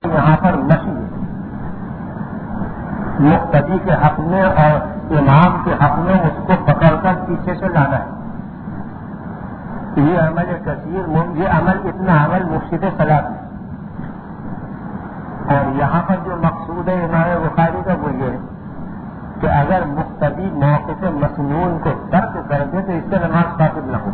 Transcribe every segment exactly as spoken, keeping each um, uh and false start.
یہاں پر نفی مقتدی کے حق میں اور امام کے حق میں اس کو پکڑ کر پیچھے سے لانا ہے. یہ عمل کثیر یہ عمل اتنا عمل مفسد صلاۃ ہے. اور یہاں پر جو مقصود ہے امام بخاری کا وہ یہ ہے کہ اگر مقتدی موقف مسنون کو ترک کر دے تو اس سے نماز فاسد نہ ہو.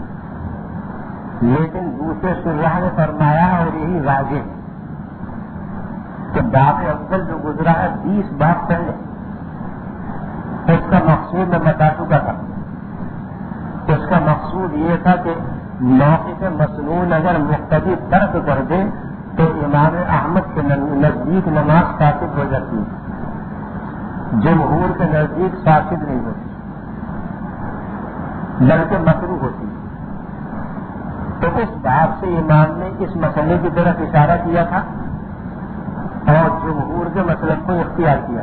لیکن دوسرے شرح نے فرمایا اور یہی واضح ہے کہ باب اول جو گزرا ہے بیس باب پہلے اس کا مقصود میں بتا چکا تھا. اس کا مقصود یہ تھا کہ موقف مسنون اگر مقتدی ترک کر دے تو امام احمد کے نزدیک نماز فاسد ہو جاتی ہے. جمہور کے نزدیک فاسد نہیں ہوتی بلکہ مکروہ ہوتی ہے. تو اس باب سے امام نے اس مسئلے کی طرف اشارہ کیا تھا اور جمہور کے مسلک کو اختیار کیا.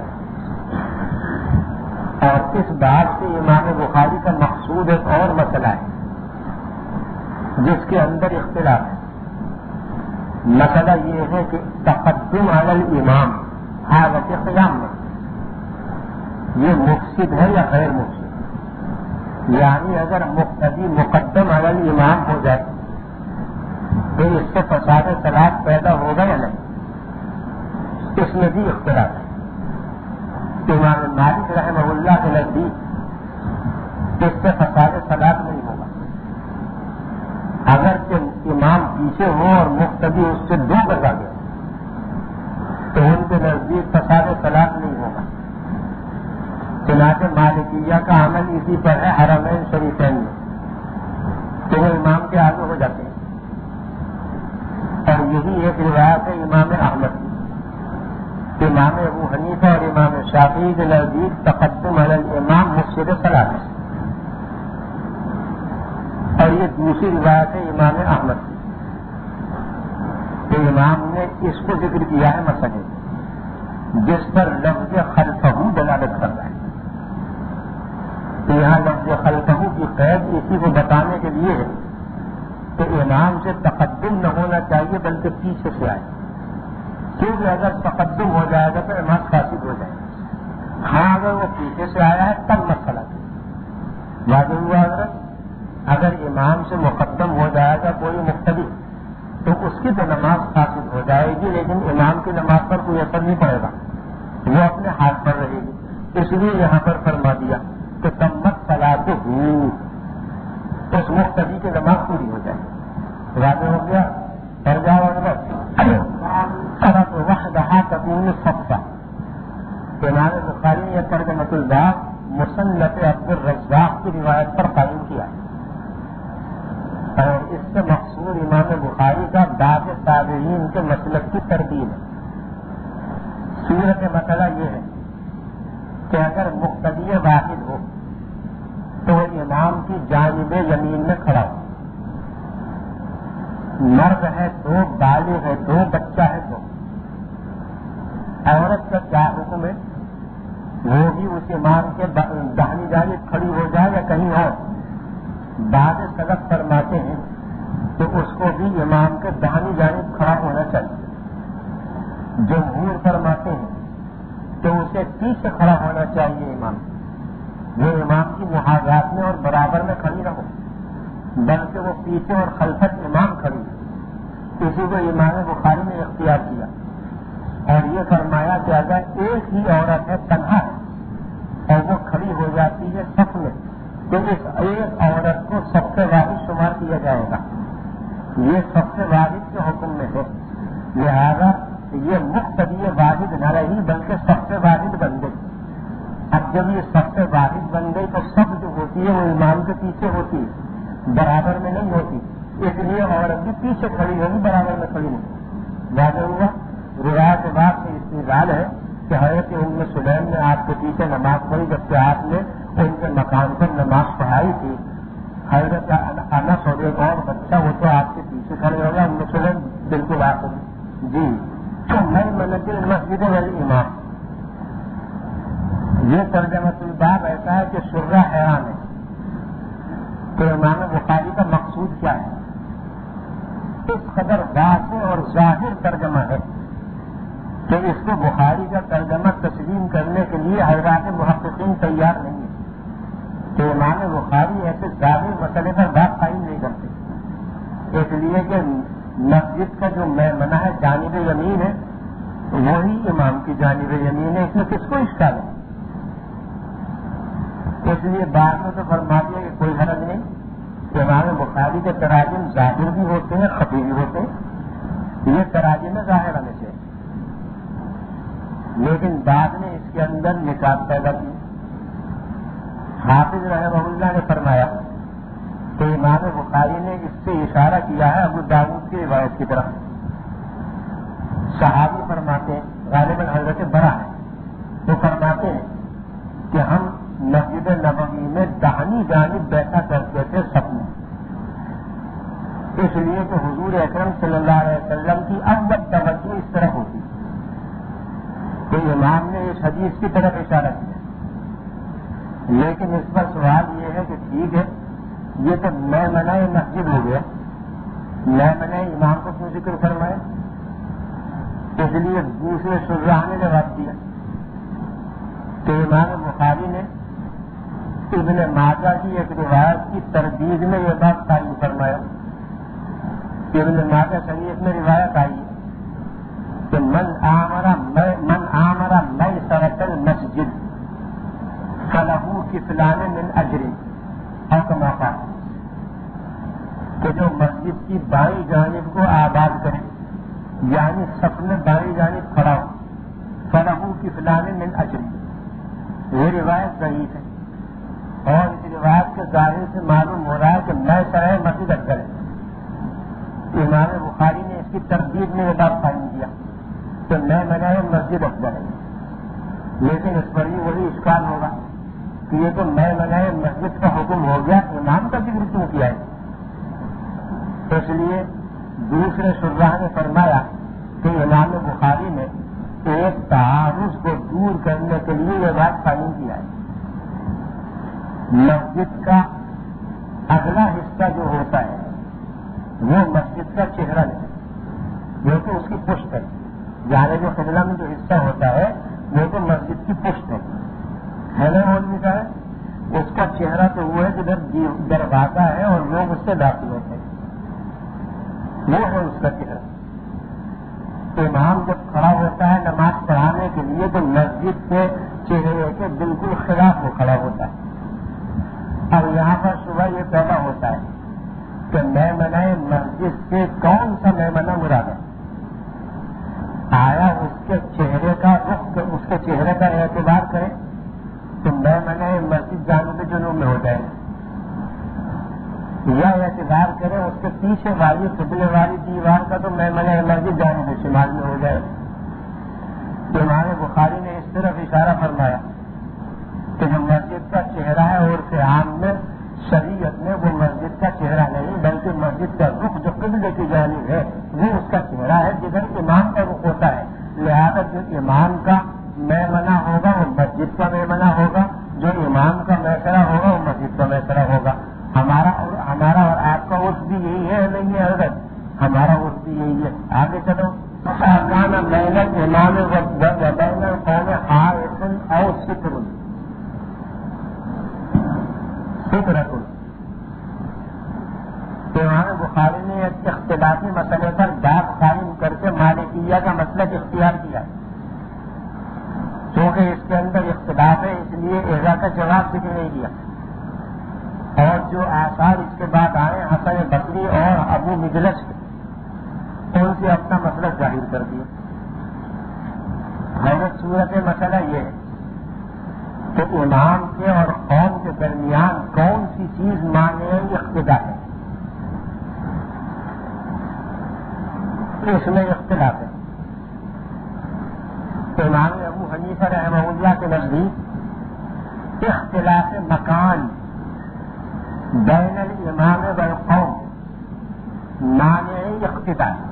اور اس بات سے امام بخاری کا مقصود ایک اور مسئلہ ہے جس کے اندر اختلاف ہے. مسئلہ یہ ہے کہ تقدم علی الامام حالت قیام میں یہ مفسد ہے یا غیر مفسد. یعنی اگر مقتدی مقدم علی الامام ہو جائے تو اس سے فساد صلاۃ پیدا ہوگا یا نہیں. اس میں بھی اختلاف ہے. امام مالک رحمہ اللہ کے نزدیک اس سے فساد صلاۃ نہیں ہوگا. اگر کہ امام پیچھے ہو اور مقتدی اس سے دو گزا گیا تو ان کے نزدیک فساد صلاۃ نہیں ہوگا. چنانچہ مالکیہ کا عمل اسی پر ہے حرمین شریفین میں کہ وہ امام کے آگے ہو جاتے ہیں. اور یہی ایک روایت ہے امام احمد کی. امام ابو حنیفہ اور امام شافعی کے نزدیک تقدم علی الامام مفسد صلاۃ ہے. اور یہ دوسری روایت ہے امام احمد کی کہ امام نے اس کو ذکر کیا ہے مسئلے جس پر لفظ خلفہ دلالت کر رہا ہے. تو یہاں لفظ خلفہ کی قید اسی کو بتانے کے لیے ہے کہ امام سے تقدم نہ ہونا چاہیے بلکہ پیچھے سے آئے. کیونکہ اگر تقدم ہو جائے گا تو امام فاسد ہو جائے گا. ہاں اگر وہ پیچھے سے آیا ہے تب مسئلہ واضح ہوا. حضرت اگر امام سے مقدم ہو جائے گا کوئی مقتدی تو اس کی تو نماز فاسد ہو جائے گی لیکن امام کی نماز پر کوئی اثر نہیں پڑے گا. وہ اپنے ہاتھ پر رہے گی. اس لیے یہاں پر فرما دیا کہ تمت صلاۃ ہو اس مقتدی کی نماز پوری ہو جائے گی. واضح ہو گیا. کر جاؤ حضرت وحدہ تکون صفا. امام بخاری نے ترجمۃ الباب مصنف عبد الرزاق کی روایت پر قائم کیا اور اس سے مقصود امام بخاری کا بعض تابعین کے مسلک کی تردید ہے. صورت مسئلہ یہ ہے کہ اگر مقتدی واحد ہو تو امام کی جانب یمین میں کھڑا ہو. مرد ہے دو، بالغ ہے دو، بچہ ہے دو. عورت کا کیا حکم ہے؟ وہ بھی اس امام کے داہنی جانب کھڑی ہو جائے یا کہیں اور. بعض سلف فرماتے ہیں تو اس کو بھی امام کے داہنی جانب کھڑا ہونا چاہیے. جمہور فرماتے ہیں تو اسے پیچھے کھڑا ہونا چاہیے. امام وہ امام کی محاذات میں اور برابر میں کھڑی نہ ہو بلکہ وہ پیچھے اور خلفت امام کھڑی. اسی کو امام بخاری نے اختیار کیا اور یہ فرمایا کہ اگر ایک ہی عورت ہے تنہا ہے اور وہ کھڑی ہو جاتی ہے صف میں تو اس ایک عورت کو سب سے واحد شمار کیا جائے گا. یہ سب سے واحد کے حکم میں ہے. لہذا یہ مقتدی واحد نہ رہی بلکہ سب سے واحد بن گئی. اب جب یہ سب سے واحد بن گئی تو سب جو ہوتی ہے وہ امام کے پیچھے ہوتی ہے، برابر میں نہیں ہوتی. اس لیے عورت بھی پیچھے کھڑی ہوگی، برابر میں کھڑی نہیں. واضح ہوا. روایت کے بعد سے استدلال ہے کہ حضرت ام سلیم نے آپ کے پیچھے نماز پڑھی جبکہ آپ نے ان کے مکان پر نماز پڑھائی تھی. حضرت انس اور ایک اور بچہ وہ تو آپ کے پیچھے کھڑے ہوگا. ام سلیم بالکل آپ جی تو میں منزل مسجد والی امام. یہ ترجمۃ الباب ایسا ہے کہ شرح حیران ہے کہ امام بخاری کا مقصود کیا ہے. اس قدر واضح اور ظاہر ترجمہ ہے تو اس کو بخاری کا ترجمہ تسلیم کرنے کے لیے حضرات محققین تیار نہیں ہے کہ امام بخاری ایسے ظاہر مسئلے پر بات قائم نہیں کرتے، اس لیے کہ مسجد کا جو میمنہ ہے جانب یمین ہے وہی امام کی جانب یمین ہے، اس میں کس کو اشکال ہے؟ اس لیے بعد میں تو فرما دیا کہ کوئی حرج نہیں کہ امام بخاری کے تراجم ظاہر بھی ہوتے ہیں خفی بھی ہوتے ہیں، یہ تراجم ظاہر ہونے سے، لیکن بعد میں اس کے اندر نکات پیدا کی۔ حافظ رحمہ اللہ نے فرمایا کہ امام بخاری نے اس سے اشارہ کیا ہے ابو داؤد کی روایت کی طرف۔ صحابی فرماتے ہیں، غالباً حضرت برا ہے، وہ فرماتے ہیں کہ ہم مسجد نبوی میں داہنی جانب بیٹھا کرتے تھے سب میں، اس لیے کہ حضور اکرم صلی اللہ علیہ وسلم کی اول توجہ اس طرح ہوتی کہ امام نے اس حدیث کی طرف اشارہ کیا، لیکن اس پر سوال یہ ہے کہ ٹھیک ہے یہ تو میں منع مسجد ہو گیا، میں منع امام کو کیوں ذکر فرمائے؟ اس لیے دوسرے شراح نے جواب دیا کہ امام بخاری نے ابن ماجہ کی ایک روایت کی تردید میں یہ بات قائم فرمایا۔ ابن ماجہ شریف میں روایت آئی کہ من آمرا من آمرا میں سرت المسجد فلہو کفلان من اجر اور کما قال، کہ جو مسجد کی بائیں جانب کو آباد کرے یعنی صف میں بائیں جانب کھڑا ہو، فلہو کفلان من اجر، یہ روایت صحیح ہے اور اس روایت کے ظاہر سے معلوم ہو رہا ہے کہ میں سرائے مسجد افضل ہے۔ امام بخاری نے اس کی تردید میں یہ بات قائم کیا کہ میں منع مسجد افضل ہے، لیکن اس پر ہی وہی اشکال ہوگا کہ یہ تو میں منع مسجد کا حکم ہو گیا، امام کا ذکر کیوں کیا ہے؟ اس لیے دوسرے شراح نے فرمایا کہ امام بخاری نے ایک تعارض کو دور کرنے کے لیے یہ بات قائم کیا ہے۔ مسجد کا اگلا حصہ جو ہوتا ہے وہ مسجد کا چہرہ نہیں، وہ تو اس کی پشت ہے، یعنی جو قبلہ میں جو حصہ ہوتا ہے وہ تو مسجد کی پشت ہے ہے نا مولوی صاحب؟ اس کا چہرہ تو وہ ہے جدھر دروازہ ہے اور لوگ اس سے داخل ہوتے ہیں، وہ ہے اس کا چہرہ۔ امام جب کھڑا ہوتا ہے نماز پڑھانے کے لیے تو مسجد کے چہرے کے بالکل خلاف وہ کھڑا ہوتا ہے۔ اب یہاں پر صبح یہ پیدا ہوتا ہے کہ میں منع مسجد سے کون سا میں منع مراد ہے؟ آیا اس کے چہرے کا رخ اس کے چہرے کا اعتبار کرے تو میں منع مسجد جانب جنوب میں ہو جائے، یا اعتبار کرے اس کے پیچھے والی قبلے والی دیوار کا تو میں منع مسجد جانب شمال میں ہو جائے۔ تو امام بخاری نے اس طرف اشارہ فرمایا کہ جو مسجد کا چہرہ ہے اور عام میں شریعت میں وہ مسجد کا چہرہ نہیں بلکہ مسجد کا رخ جو قبلے کی جانب ہے وہ اس کا چہرہ ہے جدھر امام کا رخ ہوتا ہے، لہٰذا جو امام کا میمنہ ہوگا وہ مسجد کا میمنہ ہوگا، جو امام کا میسرہ ہوگا وہ مسجد کا میسرہ ہوگا۔ ہمارا اور ہمارا اور آپ کا عرف بھی یہی ہے نہیں ہے حضرت؟ ہمارا عرف بھی یہی ہے۔ آگے چلو، کانا بین الامام و بین القوم حائط او ستر سترۃ۔ امام بخاری نے ایک اختلافی مسئلے پر بات قائم کر کے مالکیہ کا مسلک اختیار کیا، کیونکہ اس کے اندر اختلاف ہے اس لیے ایزا کا جواب ذکر نہیں دیا، اور جو آثار اس کے بعد آئے حسن بصری اور ابو مجلس کے ان سے اپنا مسلک ظاہر کر دیا۔ حضرت صورت مسئلہ یہ ہے کہ امام کے اور قوم کے درمیان کون سی چیز مانع اقتدا ہے، اس میں اختلاف ہے۔ امام ابو حنیفہ رحمہ اللہ کے نزدیک اختلاف مکان بین الامام والقوم مانع اقتدا ہے،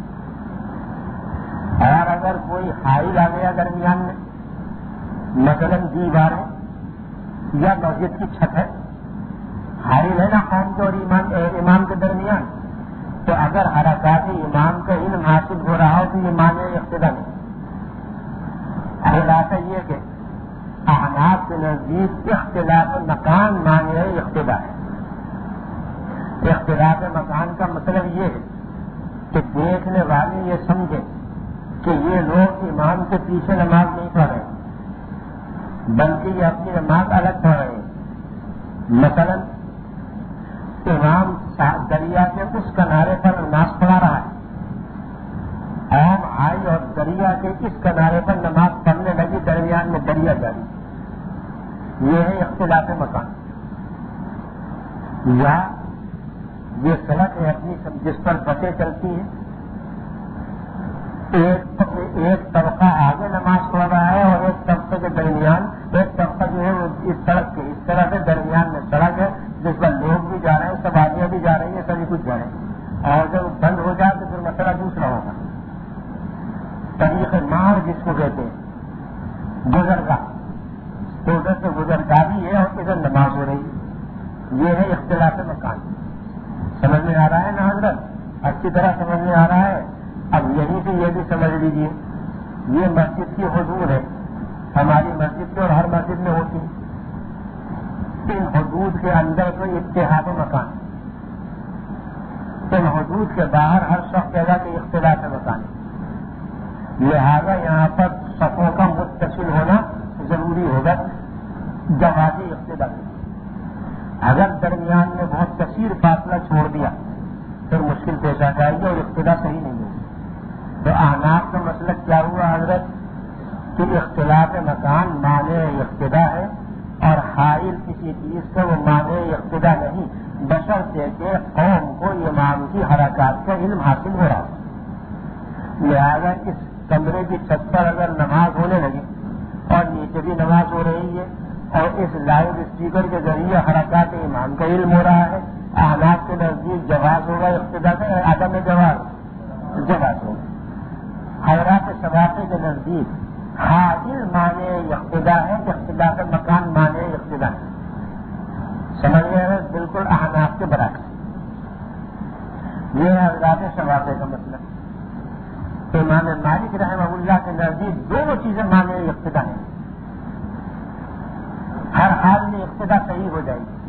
اور اگر کوئی حائل آ گیا درمیان میں، مثلا دیواریں یا مسجد کی چھت ہے، حائل ہے نا قوم کے اور امام امام کے درمیان، تو اگر حرکات امام کا علم حاصل ہو رہا ہو تو یہ مانع اقتدا نہیں، خلاصہ یہ کہ احناف کے نزدیک اختلاف مکان معنی اقتدا ہے. اختلاف مکان کا مطلب یہ ہے کہ دیکھنے والے یہ سمجھے کہ یہ لوگ امام کے پیچھے نماز نہیں پڑھ رہے بلکہ یہ اپنی نماز الگ پڑھ رہے ہیں. مثلا امام دریا کے اس کنارے پر نماز پڑھا رہا ہے، قوم آئی اور دریا کے اس کنارے پر نماز پڑھنے لگی، درمیان میں دریا جاری. یہ ہے اختلاف مکان. یا یہ سڑک ہے اپنی جس پر بسیں چلتی ہیں، ایک ایک طبقہ آگے نماز پڑھ رہا ہے اور ایک طبقے کے درمیان ایک طبقہ جو ہے وہ اس سڑک کے اس طرح سے درمیان میں سڑک ہے جس پر لوگ بھی جا رہے ہیں، سواریاں بھی جا رہی ہیں، سبھی کچھ جا رہے ہیں. اور جب بند ہو جائے تو پھر مسئلہ دوسرا ہوگا. طریق مار جس کو کہتے ہیں، گزرگاہ، تو ادھر سے گزرگاہ بھی ہے اور ادھر نماز ہو رہی ہے. یہ ہے اختلاف مکان. سمجھ میں آ رہا ہے نا حضرت؟ اچھی طرح سمجھ میں آ رہا ہے. اب یہیں سے یہ بھی سمجھ لیجیے، یہ مسجد کی حدود ہے، ہماری مسجد میں اور ہر مسجد میں ہوتی ہے. ان حدود کے اندر کوئی اتحاد مکان، ان حدود کے باہر ہر شخص جگہ کے اختلاف مکان. لہذا یہاں پر صفوں کا متصل ہونا ضروری ہوگا جماعتی اختلاف. اگر درمیان میں بہت کثیر فاصلہ چھوڑ دیا پھر مشکل پیش آ جائے گی اور اقتدا صحیح نہیں ہوگی. تو احناف کا مسئلہ کیا ہوا حضرت کہ اختلاف مکان معنی اقتدا ہے اور حائل کسی چیز کا وہ معنی اقتدا نہیں، بشرطے کہ قوم کو امام کی حرکات کا علم حاصل ہو رہا ہے. لہذا اس کمرے کی چھت پر اگر نماز ہونے لگی اور نیچے بھی نماز ہو رہی ہے اور اس لائیو اسپیکر کے ذریعے حرکات امام کا علم ہو رہا ہے، احناف کے نزدیک جواز ہوگا اقتدا کا، عدم جواز جواز ہوگا. حضرات شوافی کے نزدیک حاضر معنی اقتدا ہے، اختلاف مکان معنی اقتدا ہے. سمجھ گئے ہیں؟ بالکل احناف کے برعکس. یہ ہے حضرات شوافی کا مطلب. امام مالک رحمہ اللہ کے نزدیک دونوں چیزیں معنی اقتدا ہیں، ہر حال میں اقتدا صحیح ہو جائے گی.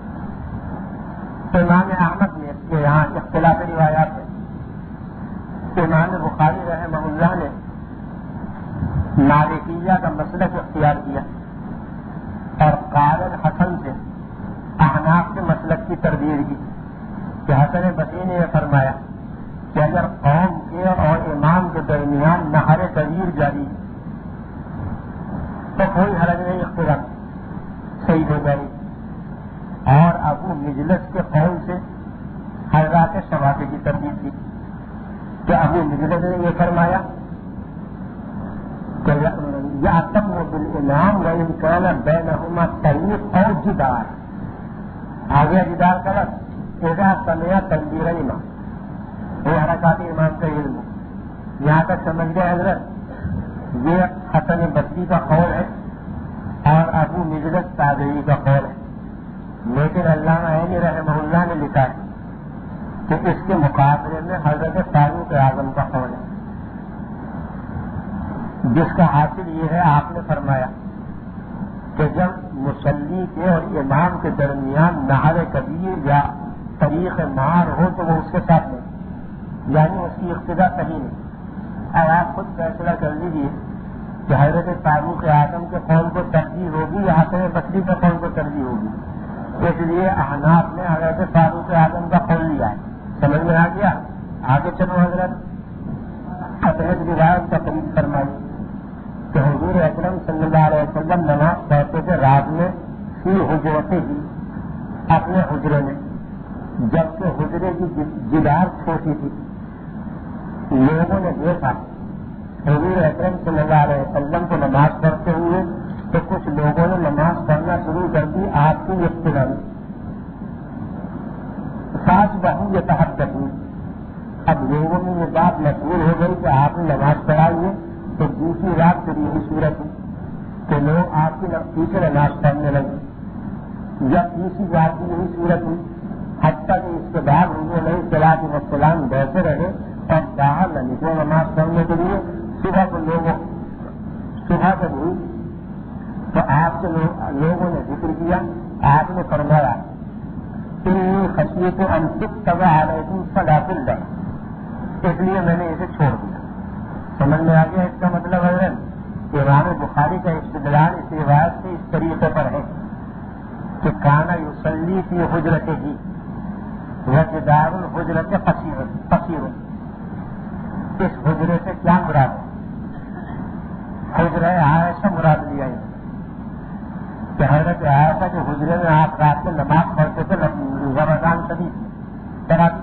امام احمد نے اس کے یہاں اختلاف روایات ہے. امام بخاری رحمہ اللہ نے مالکیہ کا مسلک اختیار کیا اور قارن حسن سے احناف کے مسلک کی تردید کی کہ حسن بصری نے یہ فرمایا کہ اگر قوم کے اور امام کے درمیان نہر کبیر جاری تو کوئی حرج نہیں، اختلاف صحیح ہو جائے. اور ابو مجلس کے قول سے حضرات شوافی کی تردید کی کہ ابو مجلس نے یہ فرمایا کہ یعتم بالامام وان کان بینہما طریق اور جدار. آگے جدار کا لفظ اذا سمع تکبیر الامام، وہ حرکات امام کا علم. یہاں تک سمجھ گئے حضرت؟ یہ حسن بصری کا قول ہے اور ابو مجلس تابعی کا قول ہے. لیکن علامہ عینی رحمہ اللہ نے لکھا ہے کہ اس کے مقابلے میں حضرت فاروق اعظم کا قول ہے، جس کا حاصل یہ ہے آپ نے فرمایا کہ جب مصلی کے اور امام کے درمیان نہر کبیر یا طریق مار ہو تو وہ اس کے ساتھ نہیں، یعنی اس کی اقتدا صحیح نہیں. اب آپ خود فیصلہ کر لیجیے کہ حضرت فاروق اعظم کے قول کو ترجیح ہوگی یا حسن بصری کے قول کو ترجیح ہوگی. اس لیے احناف نے حضرت فاروق اعظم کا قول لیا ہے. سمجھ میں آ گیا؟ آگے چلو حضرت. حضرت روایت تقریب فرمائی کہ حضور اکرم صلی اللہ علیہ وسلم نماز پڑھتے تھے رات میں فی حجرتے ہی، اپنے حجرے میں، جبکہ حجرے کی جدار چھوٹی تھی. لوگوں نے دیکھا حضور اکرم صلی اللہ علیہ وسلم کو نماز پڑھتے ہوئے تو کچھ لوگوں نے نماز پڑھنا شروع کر دی آپ کی اقتدا میں. ساتھ بہو یہ تحقیق ہوئی. اب لوگوں میں یہ بات مشہور ہو گئی کہ آپ نے نماز پڑھائی ہے، تو دوسری رات پھر یہی صورت ہوئی کہ لوگ آپ کی پیچھے نماز پڑھنے لگے. جب تیسری رات کی یہی صورت ہوئی، حتیٰ کہ اس کے بعد حضور علیہ الصلوۃ والسلام بیٹھے رہے اور باہر نہ نکلے نماز پڑھنے کے لیے. صبح کو لوگوں صبح جب ہوئی تو آپ کے لوگوں نے ذکر کیا، آپ نے فرمایا انی خشیت ان تکتب علیکم صلاۃ اللیل، اس لیے میں نے اسے چھوڑ دیا۔ سمجھ میں آ گیا اس کا مطلب ہے کہ امام بخاری کا استدلال اس روایت سے اس طریقے پر ہے کہ کانا یصلی فی حجرتہ وجدار الحجرۃ قصیر قصیر، اس حجرے سے کیا مراد ہے؟ حجرہ عائشہ مراد لیا ہے کہ حضرت عائشہ کے حجرے میں آپ رات میں نماز پڑھتے تھے رمضان شریف تراویح،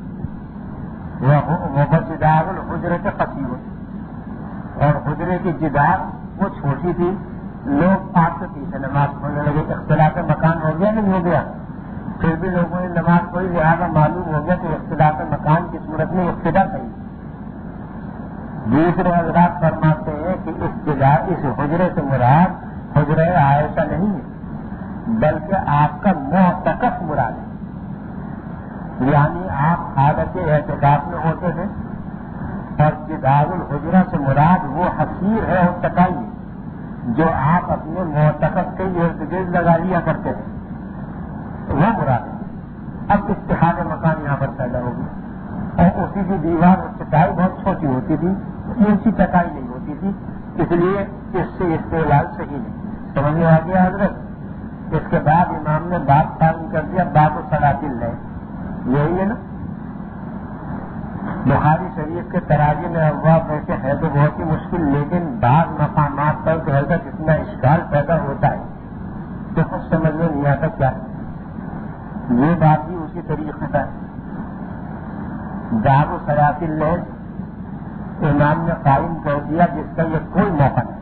وہ جدار الحجرۃ قصیر، اور حجرے کی جدار وہ چھوٹی تھی، لوگ پاس سے پیچھے نماز پڑھنے لگے، اختلاف مکان ہو گیا نہیں ہو گیا، پھر بھی لوگوں نے نماز پڑھی، لہٰذا معلوم ہو گیا کہ اختلاف مکان کی صورت میں ابتدا صحیح۔ دوسرے حضرات فرماتے ہیں کہ اس جدار اس حجرے سے مراد حجرہ عائشہ نہیں ہے بلکہ آپ کا معتکف مراد ہے، یعنی آپ حالت اعتکاف میں ہوتے تھے، اور جدار الحجرہ سے مراد وہ حصیر ہے اور تکائی ہے جو آپ اپنے معتکف کے ارد گرد لگا لیا کرتے تھے، وہ مراد ہے۔ اب اتحاد مکان یہاں پر پیدا ہوگی، اور اسی کی دیوار اور چٹائی بہت چھوٹی ہوتی تھی، اونچی چٹائی نہیں ہوتی تھی، اس لیے اس سے استعمال صحیح نہیں۔ سمجھ میں آ گیا حضرت؟ اس کے بعد امام نے باب قائم کر دیا، باب صلاۃ اللیل، یہی ہے نا؟ بخاری شریف کے تراجم میں ابواب میں سے ہے تو بہت ہی مشکل، لیکن بعض مقامات پر کہ حضرت اتنا اشکال پیدا ہوتا ہے تو کچھ سمجھ میں نہیں آتا کیا ہے۔ یہ بات بھی اسی طریقے کا ہے۔ باب صلاۃ اللیل امام نے قائم کر دیا جس کا یہ کوئی موقع نہیں،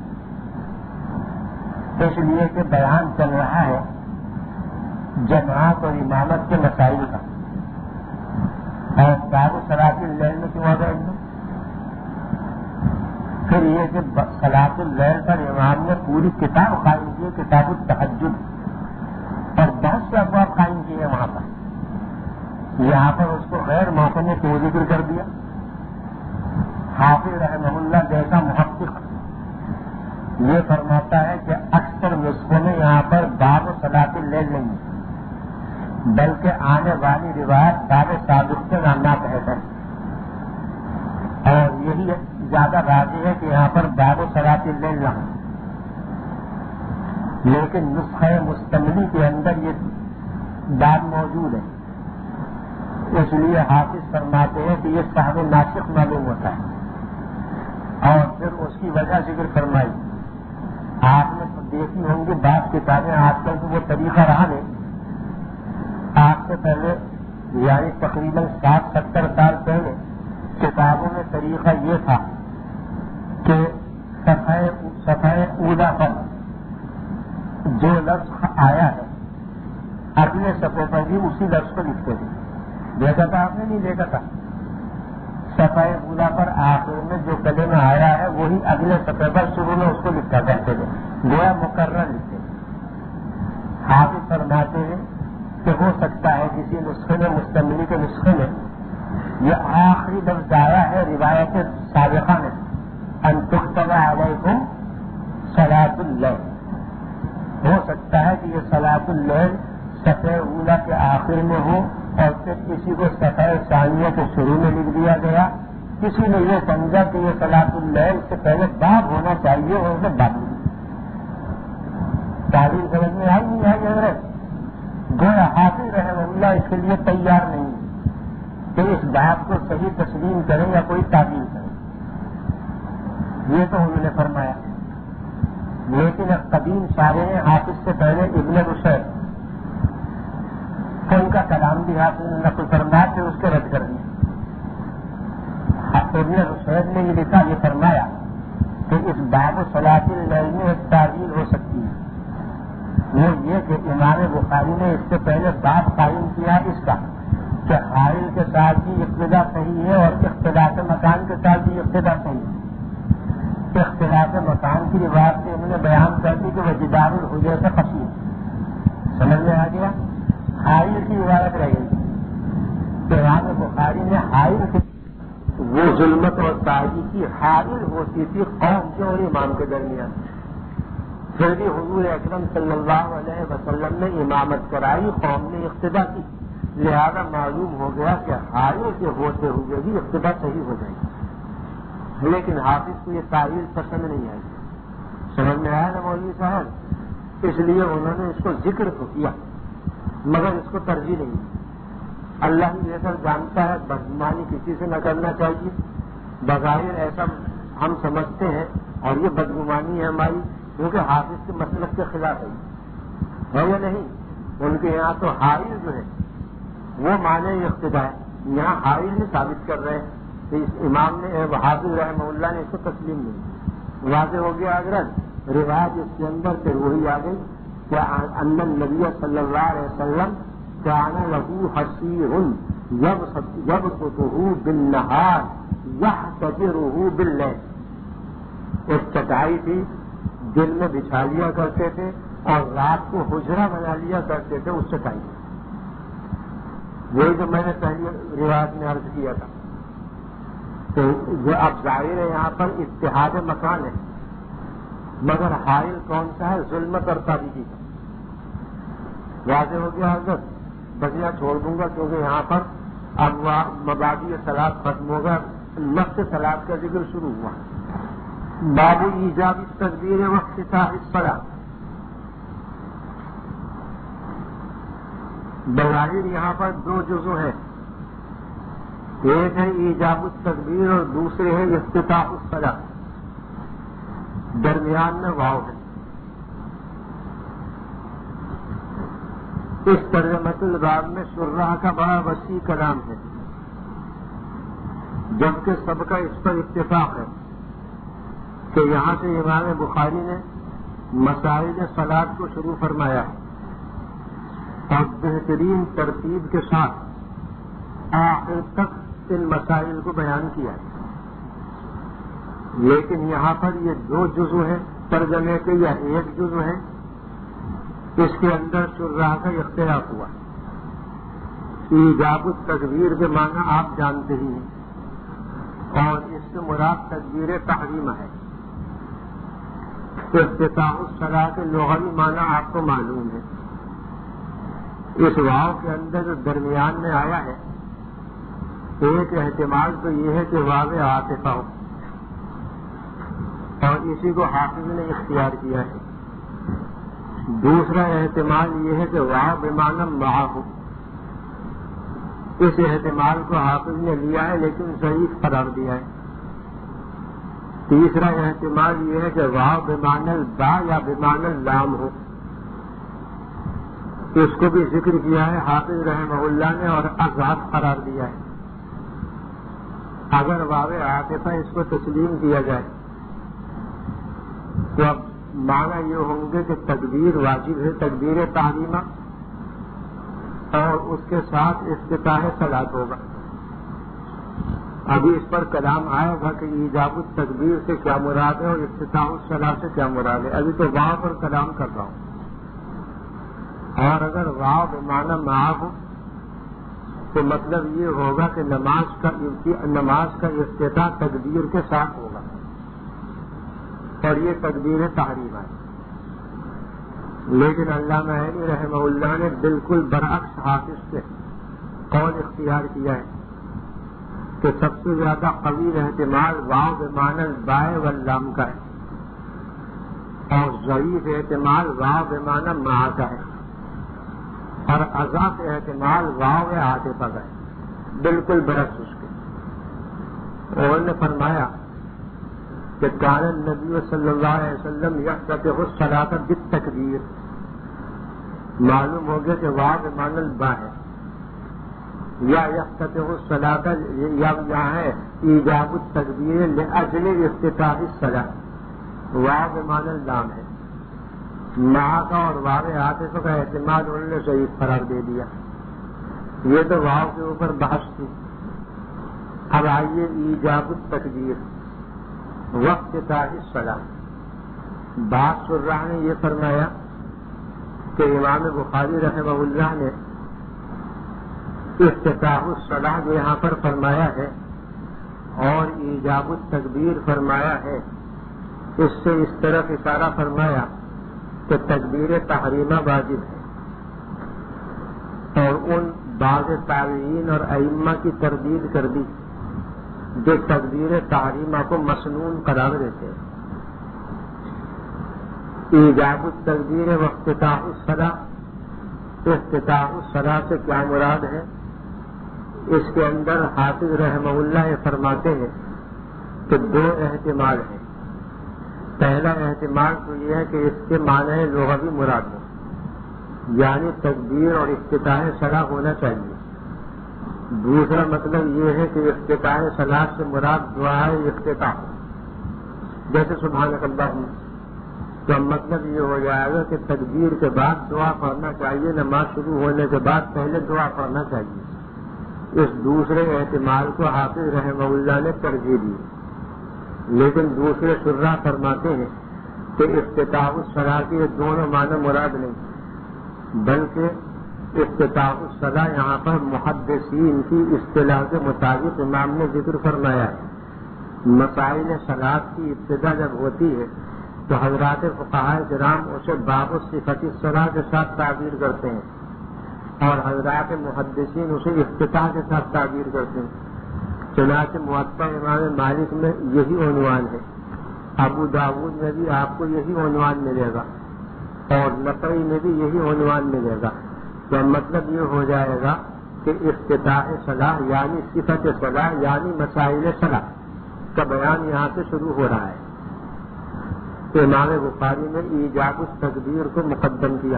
اس لیے کہ بیان چل رہا ہے جماعت اور امامت کے مسائل کا، اور باب صلاۃ اللیل میں کیوں آ گئے؟ پھر یہ کہ صلاۃ اللیل پر امام نے پوری کتاب قائم کی، کتاب التہجد، اور بہت سے ابواب قائم کیے وہاں پر، یہاں پر اس کو غیر موقع نے کیوں ذکر کر دیا؟ حافظ رحمہ اللہ جیسا محقق یہ فرماتا ہے کہ اکثر نسخوں میں یہاں پر باب صلاۃ اللیل نہیں ہے بلکہ آنے والی روایت باب صادق کے نامات ہے، اور یہی زیادہ راضی ہے کہ یہاں پر باب صلاۃ اللیل نہ ہو، لیکن نسخہ مستملی کے اندر یہ بات موجود ہے، اس لیے حافظ فرماتے ہیں کہ یہ صاحب ناسخ معلوم ہوتا ہے، اور پھر اس کی وجہ ذکر فرمائی۔ آپ نے دیکھی ہوں گی بعض کتابیں آج کل تو وہ طریقہ رہا نہیں، آج سے پہلے یعنی تقریباً ساٹھ ستر سال پہلے کتابوں میں طریقہ یہ تھا کہ صفحہ اولا پر جو لفظ آیا ہے اگلے صفحے پر بھی اسی لفظ کو لکھتے تھے۔ دیکھا تھا آپ نے؟ نہیں دیکھا تھا؟ صفحہ اولا پر آخر میں جو گلے میں آیا ہے وہی اگلے صفحے پر شروع میں اس کو لکھا کرتے تھے، گویا مقرر لکھتے تھے۔ حافظ فرماتے ہیں کہ ہو سکتا ہے کسی نسخے میں مستملی کے نسخے میں یہ آخری لفظ آیا ہے روایت سابقہ میں، ان تکتب علیکم صلاۃ اللیل، ہو سکتا ہے کہ یہ صلاۃ اللیل صفحہ اولا کے آخر میں ہو، اور پھر کسی کو صفحہ ثانیہ کے شروع میں لکھ دیا گیا، کسی نے یہ سمجھا کہ یہ صلاۃ اللیل سے پہلے باب ہونا چاہیے اور اسے باب لکھ دیا۔ تعلیم سمجھ میں آئی نہیں آئی حضرت؟ گویا حافظ رحمہ اللہ اس کے لیے تیار نہیں کہ اس بات کو صحیح تسلیم کریں یا کوئی تعبیر کریں، یہ تو انہوں نے فرمایا، لیکن اب قدیم شاعر حافظ سے پہلے ابن رشید ان کا کلام بھی حافظ نے نقل فرمایا پھر اس کو رد کر دیا۔ ابن رشید نے یہ لکھا، یہ فرمایا کہ اس باب صلاۃ اللیل میں ایک تعبیر ہو سکتی ہے، وہ یہ کہ امام بخاری نے اس سے پہلے باب قائم کیا اس کا کہ حائل کے ساتھ بھی ابتدا صحیح ہے اور اختلاف مکان کے ساتھ بھی ابتدا صحیح ہے۔ اختلاف مکان کی روایت سے انہوں نے بیان کر دی کہ وہ جدار الحجرہ سے قصیر، سمجھ میں آ گیا؟ حائل کی روایت رہی کہ امام بخاری نے حائل وہ ظلمت اور تاریکی حائل ہوتی تھی قوم کے اور امام کے درمیان. پھر بھی حضور اکرم صلی اللہ علیہ وسلم نے امامت کرائی، قوم نے اقتدا کی، لہذا معلوم ہو گیا کہ حائل کے ہوتے ہوئے بھی اقتدا صحیح ہو گئی. لیکن حافظ کو یہ تعویل پسند نہیں آئی. سمجھ میں آیا نا مولوی صاحب؟ اس لیے انہوں نے اس کو ذکر تو کیا مگر اس کو ترجیح نہیں دی. اللہ ہی بہتر جانتا ہے، بدگمانی کسی سے نہ کرنا چاہیے. بظاہر ایسا ہم سمجھتے ہیں اور یہ بدگمانی ہے ہماری، کیونکہ حافظ کے مسلک کے خلاف ہے یا نہیں. ان کے یہاں تو حائل جو ہے وہ معنی اقتدا ہے، یہاں حائل ہی ثابت کر رہے ہیں کہ اس امام نے حافظ رحمہ اللہ نے اس کو تسلیم نہیں. واضح ہو گیا اگر روایت اس کے اندر پھر وہی آ گئی کہ ان النبی صلی اللہ علیہ وسلم كان له حصير يبسطه بالنهار يحتجره بالليل. ایک چٹائی تھی دن میں بچھا لیا کرتے تھے اور رات کو حجرہ بنا لیا کرتے تھے اس چٹائی میں. وہی جو میں نے پہلی روایت میں عرض کیا تھا. تو جو اب ظاہر ہے یہاں پر اتحاد مکان ہے مگر حائل کون سا ہے؟ ظلمت اور تاریکی کا. واضح ہو گیا حضرت؟ بجیا چھوڑ دوں گا کیونکہ یہاں پر اب مبادی سلاد ختم ہوگا، لفظ سلاد کا ذکر شروع ہوا. باب ایجاب تکبیر وقت الصلاۃ. بظاہر یہاں پر دو جزو ہیں، ایک ہے ایجاب التکبیر اور دوسرے ہے افتتاح الصلاۃ. درمیان میں واو ہے. اس ترجمۃ الباب میں شرح کا بڑا وسیع کلام ہے، جبکہ سب کا اس پر اتفاق ہے کہ یہاں سے امام بخاری نے مسائل صلاۃ کو شروع فرمایا اور بہترین ترتیب کے ساتھ آخر تک ان مسائل کو بیان کیا ہے. لیکن یہاں پر یہ دو جزو ہیں ترجمے کے یا ایک جزو ہے، اس کے اندر شرح کا اختلاف ہوا. ایجاب التکبیر کے معنی آپ جانتے ہی ہیں اور اس سے مراد تکبیر تحریمہ ہے. افتتاح الصلاۃ کے لغوی معنی آپ کو معلوم ہے. اس واو کے اندر جو درمیان میں آیا ہے ایک احتمال تو یہ ہے کہ واو عاطفہ ہو اور اسی کو حافظ نے اختیار کیا ہے. دوسرا احتمال یہ ہے کہ واو بمعنی معہ ہو. اس احتمال کو حافظ نے لیا ہے لیکن ضعیف قرار دیا ہے. تیسرا احتمال یہ ہے کہ واو بمعنی البا یا بمعنی اللام ہو. اس کو بھی ذکر کیا ہے حافظ رحمہ اللہ نے اور آزاد قرار دیا ہے. اگر واو عاطفہ اس کو تسلیم کیا جائے تو اب معنی یہ ہوں گے کہ تکبیر واجب ہے، تکبیر تحریمہ، اور اس کے ساتھ افتتاح صلاۃ ہوگا. ابھی اس پر کلام آئے گا کہ ایجاب التکبیر سے کیا مراد ہے اور افتتاح الصلاۃ سے کیا مراد ہے. ابھی تو واو پر کلام کر رہا ہوں. اور اگر واو بمعنی معاف ہو تو مطلب یہ ہوگا کہ نماز کا نماز کا افتتاح تکبیر کے ساتھ ہوگا اور یہ تکبیر تحریم ہے. لیکن علامہ عینی رحمہ اللہ نے بالکل برعکس حافظ سے قول اختیار کیا ہے کہ سب سے زیادہ قوی احتمال واو بمعنی البائے واللام کا ہے اور ضعیف احتمال واو بمعنی مع کا ہے اور اضاف احتمال واو عاطفہ کا ہے. بالکل برعکس اس کے. انہوں نے فرمایا کہ کان النبی صلی اللہ علیہ وسلم یفتتح الصلاۃ بالتکبیر. معلوم ہو گیا کہ واو بمعنی البا ہے یا یفتتح الصلاۃ یا یہاں ہے ایجاب التکبیر لاجل افتتاح الصلاۃ. واو بمعنی اللام ہے. مع کا اور واو عاطفہ کا اعتماد انہوں نے صحیح قرار دے دیا. یہ تو واو کے اوپر بحث تھی. اب آئیے ایجاب التکبیر وقت الصلاۃ. بعض شراح نے یہ فرمایا کہ امام بخاری رحمہ اللہ نے افتتاح الصلاۃ جو یہاں پر فرمایا ہے اور ایجاب التکبیر فرمایا ہے، اس سے اس طرف اشارہ فرمایا کہ تکبیر تحریمہ واجب ہے، اور ان بعض تابعین اور ائمہ کی تردید کر دی جو تکبیر تحریمہ کو مسنون قرار دیتے ہیں۔ ایجاب التکبیر و افتتاح الصلاۃ، افتتاح الصلاۃ سے کیا مراد ہے؟ اس کے اندر حافظ رحمہ اللہ یہ فرماتے ہیں کہ دو احتمال ہیں۔ پہلا احتمال تو یہ ہے کہ اس کے معنی لغوی مراد ہو، یعنی تکبیر اور افتتاح صلاۃ ہونا چاہیے۔ دوسرا مطلب یہ ہے کہ افتتاح صلاۃ سے مراد دعا افتتاح، جیسے سبحانک اللہم، تو مطلب یہ ہو جائے گا کہ تکبیر کے بعد دعا پڑھنا چاہیے، نماز شروع ہونے کے بعد پہلے دعا پڑھنا چاہیے۔ اس دوسرے احتمال کو حافظ رحمہ اللہ نے ترجیح دی، لیکن دوسرے شراح فرماتے ہیں کہ افتتاح الصلاۃ کے یہ دونوں معنی مراد نہیں، بلکہ افتتاح الصلاۃ یہاں پر محدثین کی اصطلاح کے مطابق امام نے ذکر فرمایا ہے۔ مسائل صلاۃ کی ابتدا جب ہوتی ہے تو حضرات فقہاء کرام اسے باب صفت الصلاۃ کے ساتھ تعبیر کرتے ہیں، اور حضرات محدثین اسے افتتاح کے ساتھ تعبیر کرتے ہیں۔ چنانچہ موطا امام مالک میں یہی عنوان ہے، ابو داود میں بھی آپ کو یہی عنوان ملے گا، اور نقی میں بھی یہی عنوان ملے گا۔ تو مطلب یہ ہو جائے گا کہ افتتاح صلاح یعنی صفت صلاح یعنی مسائل صلاح کا بیان یہاں سے شروع ہو رہا ہے۔ تو امام بخاری نے ایجاب التکبیر کو مقدم کیا،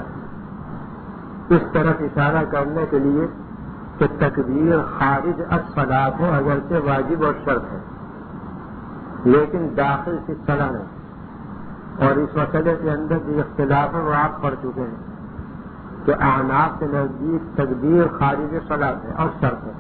اس طرف اشارہ کرنے کے لیے کہ تکبیر خارج الصلاۃ ہے، اگرچہ واجب اور شرط ہے، لیکن داخل فی الصلاۃ نہیں۔ اور اس مسئلے کے اندر جو اختلاف ہے وہ آپ پڑھ چکے ہیں کہ احناف کے نزدیک تکبیر خارج صلاۃ ہے اور شرط ہے،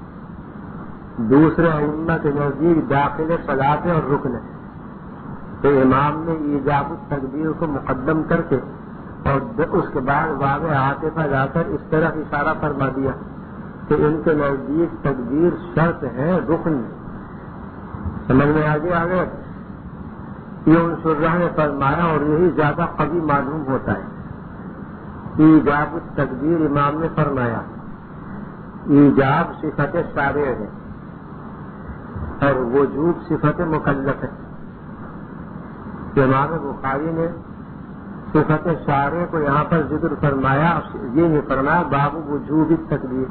دوسرے ائمہ کے نزدیک داخل صلاۃ ہے اور رکن ہے۔ تو امام نے ایجاب التکبیر کو مقدم کر کے اور اس کے بعد واضح عاطفہ لا کر اس طرح اشارہ فرما دیا کہ ان کے نزدیک تکبیر شرط ہے، رکن ہے۔ سمجھ میں آگے آگے یہ ان شراح نے فرمایا، اور یہی زیادہ قوی معلوم ہوتا ہے۔ ایجاب التکبیر امام نے فرمایا، ایجاب صفت شارع ہے اور وجوب صفت مکلف ہے۔ امام بخاری نے صفت شارع کو یہاں پر ذکر فرمایا، یہ نہیں فرمایا باب وجوب التکبیر۔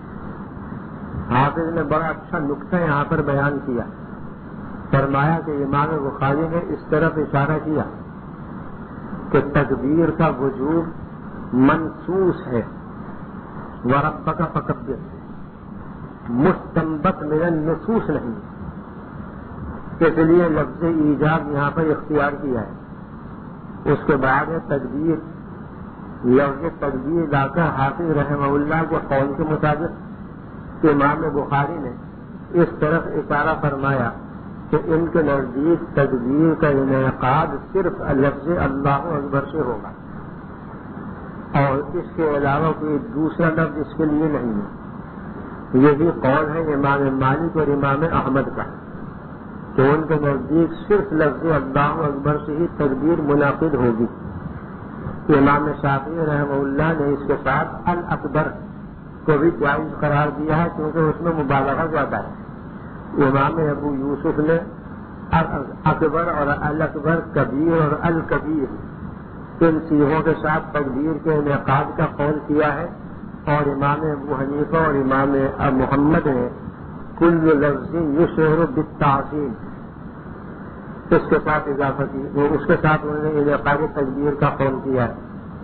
حافظ نے بڑا اچھا نقطہ یہاں پر بیان کیا، فرمایا کہ امام بخاری نے اس طرف اشارہ کیا کہ تکبیر کا وجوب منصوص ہے، وربک فکبر، مستنبط من النصوص نہیں، اس لیے لفظ ایجاب یہاں پر اختیار کیا ہے۔ اس کے بعد ہے تکبیر، لفظ تکبیر لا کر حافظ رحمہ اللہ کے قول کے مطابق امام بخاری نے اس طرف اشارہ فرمایا کہ ان کے نزدیک تکبیر کا انعقاد صرف لفظ اللہ اکبر سے ہوگا، اور اس کے علاوہ کوئی دوسرا لفظ اس کے لیے نہیں ہے۔ یہی قول ہے امام مالک اور امام احمد کا کہ ان کے نزدیک صرف لفظ اللہ اکبر سے ہی تکبیر منعقد ہوگی۔ امام شافعی رحمہ اللہ نے اس کے ساتھ الاکبر کو بھی جائز قرار دیا ہے، کیونکہ اس میں مبالغہ زیادہ ہے۔ امام ابو یوسف نے اکبر اور الاکبر، کبیر اور الکبیر، ان صیغوں کے ساتھ تکبیر کے انعقاد کا قول کیا ہے، اور امام ابو حنیفہ اور امام محمد نے کل لفظ یشعر بالتعظیم اس کے ساتھ اضافہ کی، وہ اس کے ساتھ انہوں نے انعقاد تکبیر کا قول کیا ہے۔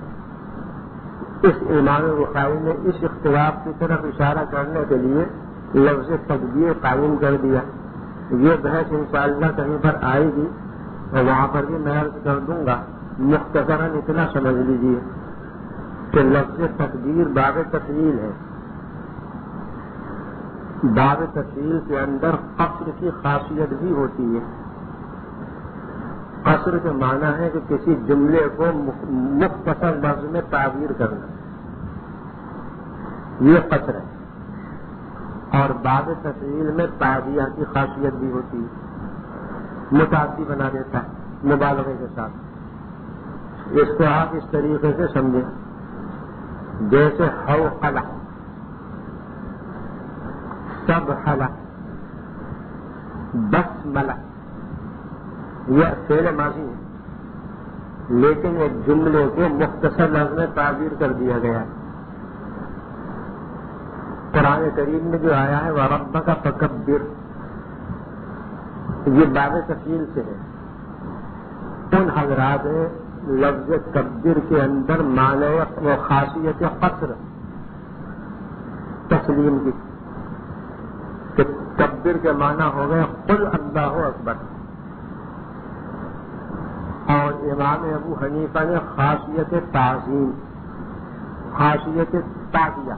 اس امام بخاری نے اس اختلاف کی طرف اشارہ کرنے کے لیے لفظ تکبیر قائم کر دیا۔ یہ بحث انشاءاللہ کہیں پر آئے گی اور وہاں پر بھی میں عرض کر دوں گا، مختصراً اتنا سمجھ لیجیے کہ لفظ تکبیر باب تفصیل ہے۔ باب تفصیل کے اندر قصر کی خاصیت بھی ہوتی ہے۔ قصر کے معنی ہے کہ کسی جملے کو مختصر لفظ میں تعبیر کرنا، یہ قصر ہے۔ اور بعد تفصیل میں تعدیہ کی خاصیت بھی ہوتی ہے، متعدی بنا دیتا ہے مبالغے کے ساتھ. اس کو آپ اس طریقے سے سمجھیں جیسے حوقلہ، سبحلہ، بسملہ، یہ فعل ماضی ہے لیکن ایک جملے کو مختصر لفظ میں تعبیر کر دیا گیا ہے. قرآن کریم میں جو آیا ہے وَرَبَّكَ فَكَبِّرْ، یہ باب تفصیل سے ہے. ان حضرات نے لفظ کبر کے اندر معنی و خاصیت قصر تسلیم کی کہ کبر کے معنی ہو گئے قل اللہ اکبر، اور امام ابو حنیفہ نے خاصیت تعظیم، خاصیت تعزیہ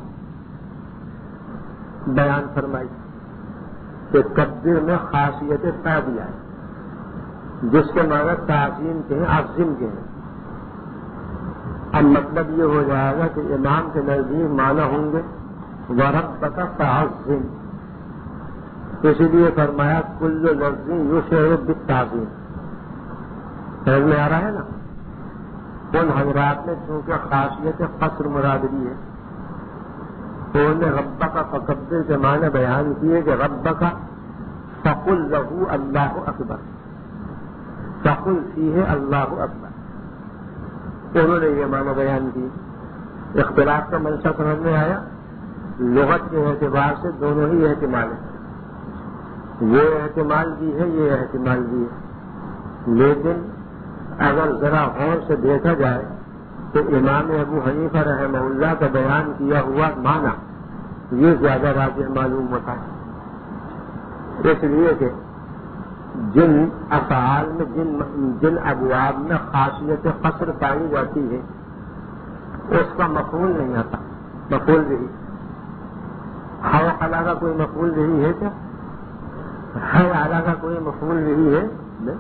بیان فرمائی کہ کبر میں خاصیت تعزیہ ہے جس کے معنی تعظیم کے ہیں، عظیم کے ہیں. اب مطلب یہ ہو جائے گا کہ امام کے نزدیک معنی ہوں گے وَرَبَّكَ فَعَظِّمْ، اسی لیے فرمایا کل لفظ یشعر بالتعظیم. سمجھ میں آ رہا ہے نا؟ ان حضرات نے چونکہ خاصیت قصر مراد لی ہے تو انہوں نے ربک فکبر کے معنی بیان کیے کہ ربک فقل لہ اللہ اکبر، فقل فیہ اللہ اکبر، انہوں نے یہ معنی بیان کی. اختلاف کا منشا سمجھ میں آیا؟ لغت کے اعتبار سے دونوں ہی احتمال ہیں، یہ احتمال بھی ہے یہ احتمال بھی ہے، لیکن اگر ذرا غور سے دیکھا جائے تو امام ابو حنیفہ رحمہ اللہ کا بیان کیا ہوا معنی یہ زیادہ راجح معلوم ہوتا ہے. اس لیے کہ جن افعال میں جن جن ابواب میں خاصیت قصر پائی جاتی ہے اس کا مفعول نہیں آتا، مفعول بھی ہوا خلا کا کوئی مفعول نہیں ہے کیا؟ ہے اعلیٰ کا کوئی مفعول نہیں ہے.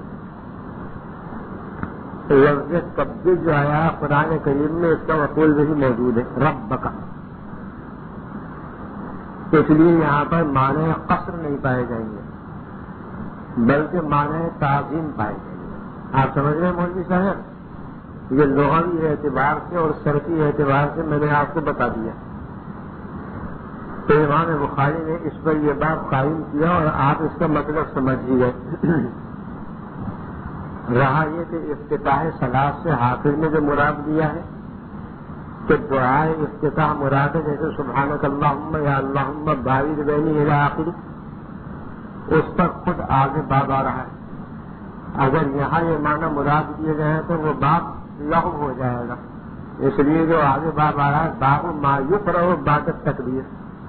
لفظ کبر جو آیا قرآن کریم میں اس کا مفعول بھی موجود ہے رب کا، اس لیے یہاں پر معنی قصر نہیں پائے جائیں گے بلکہ معنی تعظیم پائے جائیں گے. آپ سمجھ رہے ہیں مولوی صاحب؟ یہ لغوی اعتبار سے اور صرفی اعتبار سے میں نے آپ کو بتا دیا. تو امام بخاری نے اس پر یہ بات قائم کیا اور آپ اس کا مطلب سمجھ ہی گئے. رہا یہ کہ افتتاح صلاۃ سے حافظ نے جو مراد دیا ہے کہ دعائے افتتاح مراد ہے جیسے سبحانک اللہم یا اللہم باعث بینی الی آخر، اس پر خود آگے باب آ رہا ہے. اگر یہاں یہ معنی مراد دیے گئے ہیں تو وہ باب لغو ہو جائے گا، اس لیے جو آگے باب آ رہا ہے باب ما یقرأ بعد التکبیر،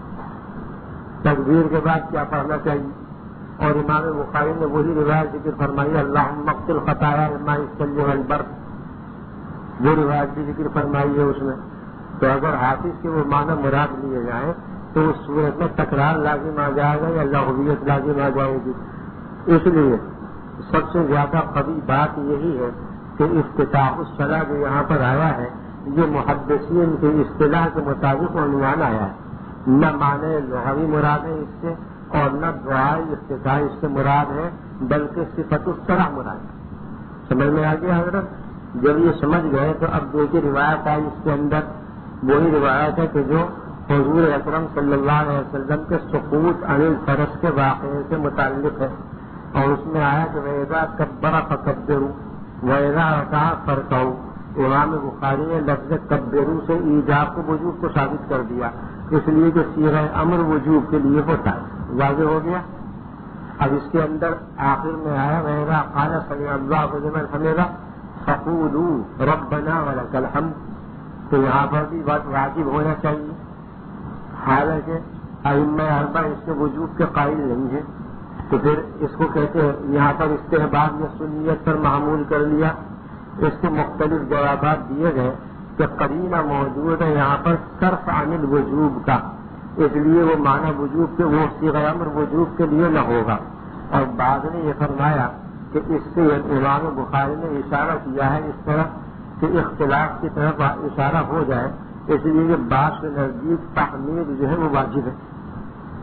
تکبیر کے بعد کیا پڑھنا چاہیے. اور امام بخاری نے وہی روایت ذکر فرمائی اللہم اغفر خطایا ما الثلج والبرد، وہ روایت بھی ذکر فرمائی ہے اس میں. تو اگر حافظ کے وہ معنی مراد لیے جائیں تو اس صورت میں تکرار لازم آ جائے گا یا لغویت لازم آ جائے گی. اس لیے سب سے زیادہ قوی بات یہی ہے کہ افتتاح الصلاۃ جو یہاں پر آیا ہے یہ محدثین کی اصطلاح کے مطابق عنوان آیا ہے، نہ معنی لغوی مراد ہے اس سے اور نہ دعائے افتتاح اس سے مراد ہے بلکہ صفت الصلاح مراد ہے. سمجھ میں آ گیا حضرت؟ جب یہ سمجھ گئے تو اب دیکھیے روایت آئی اس کے اندر، وہی روایت ہے کہ جو حضور اکرم صلی اللہ علیہ وسلم کے سقوط عن الفرس کے واقعے سے متعلق ہے، اور اس میں آیا کہ وَإِذَا كَبَّرَ فَكَبِّرُوا وَإِذَا رَكَعَ فَارْكَعُوا. امام بخاری نے لفظ کبرو سے ایجاب کو وجوب کو ثابت کر دیا، اس لیے کہ صیغہ امر وجوب کے لیے ہوتا ہے. واضح ہو گیا؟ اب اس کے اندر آخر میں آیا وَإِذَا قَالَ سَمِعَ اللَّهُ لِمَنْ حَمِدَهُ فَقُولُوا رَبَّنَا وَلَكَ الْحَمْدُ. تو یہاں پر بھی بات واجب ہونا چاہیے، حالانکہ ائمہ اربعہ اس کے وجوب کے قائل نہیں ہیں، تو پھر اس کو کہتے ہیں یہاں پر استحباب یا سنیت پر معمول کر لیا. اس کے مختلف جوابات دیے گئے کہ قرینہ موجود ہے یہاں پر صرف عن الوجوب کا، اس لیے وہ معنی وجوب کے وہ صیغہ امر وجوب کے لیے نہ ہوگا. اور بعض نے یہ فرمایا کہ اس سے امام بخاری نے اشارہ کیا ہے اس طرح کہ اختلاف کی طرف اشارہ ہو جائے، اس لیے بعض کے نزدیک تحمید جو ہے وہ واجب ہے،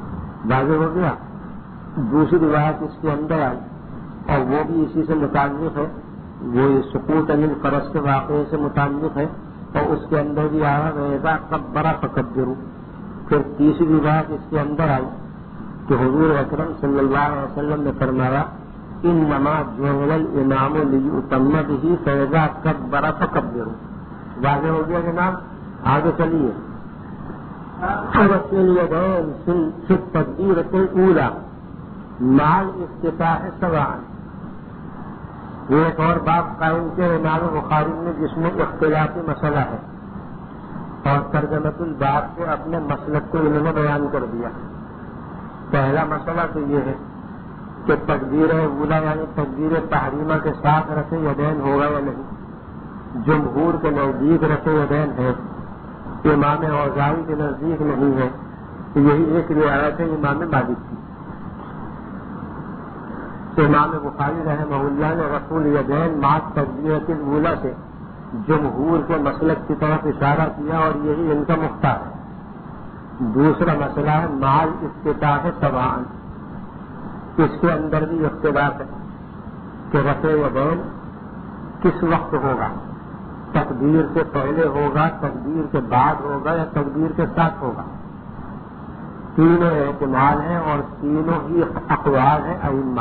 واضح ہو گیا. دوسری روایت اس کے اندر آئی اور وہ بھی اسی سے متعلق ہے, وہ سقوط عن الفرس کے واقعے سے متعلق ہے, اور اس کے اندر بھی آیا وَإِذَا كَبَّرَ فَكَبِّرُوا. پھر تیسری روایت اس کے اندر آئی کہ حضور اکرم صلی اللہ علیہ وسلم نے فرمایا إِنَّمَا جُعِلَ الْإِمَامُ لِيُؤْتَمَّ بِهِ فَإِذَا كَبَّرَ فَكَبِّرُوا. واضح ہو گیا جناب, آگے چلیے. رسول اليدين في التكبيرة الأولى مع الافتتاح سواء. یہ ایک اور باب قائم کے امام بخاری نے جس میں اختلافی مسئلہ ہے, اور ترجمۃ الباب سے اپنے مسلک کو انہوں نے بیان کر دیا. پہلا مسئلہ تو یہ ہے کہ تکبیر اولا یعنی تکبیر تحریمہ کے ساتھ رفع یدین ہوگا یا نہیں. جمہور کے نزدیک رفع یدین ہے, امام اوزاعی کے نزدیک نہیں ہے. یہی ایک روایت ہے امام مالک کی. امام بخاری رحمہ اللہ نے رفع الیدین مع تکبیرۃ الاولی سے جمہور کے مسلک کی طرف اشارہ کیا, اور یہی ان کا مختار ہے. دوسرا مسئلہ ہے مع الافتتاح سواء. اس کے اندر بھی اختلاف ہے کہ رفع یدین کس وقت ہوگا, تکبیر سے پہلے ہوگا, تکبیر کے بعد ہوگا, یا تکبیر کے ساتھ ہوگا. تینوں احتمال ہیں اور تینوں ہی اقوال ہیں ائمہ.